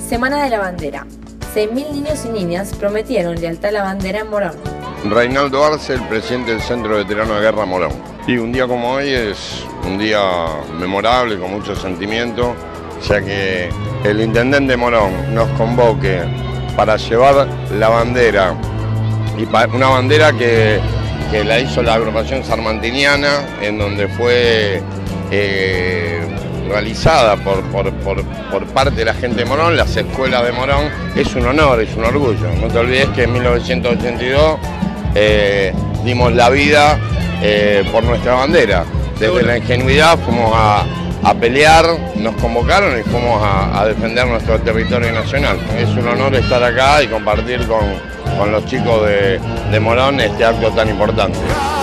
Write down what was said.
Semana de la Bandera. 6.000 niños y niñas prometieron lealtad a la bandera en Morón. Reinaldo Arce, el presidente del Centro Veterano de Guerra Morón. Y un día como hoy es un día memorable, con mucho sentimiento, ya que el intendente Morón nos convoque para llevar la bandera, y una bandera que la hizo la agrupación sarmantiniana, en donde fue realizada por parte de la gente de Morón, las escuelas de Morón. Es un honor, es un orgullo. No te olvides que en 1982 dimos la vida por nuestra bandera. Desde la ingenuidad fuimos a pelear, nos convocaron y fuimos a defender nuestro territorio nacional. Es un honor estar acá y compartir con los chicos de Morón este acto tan importante.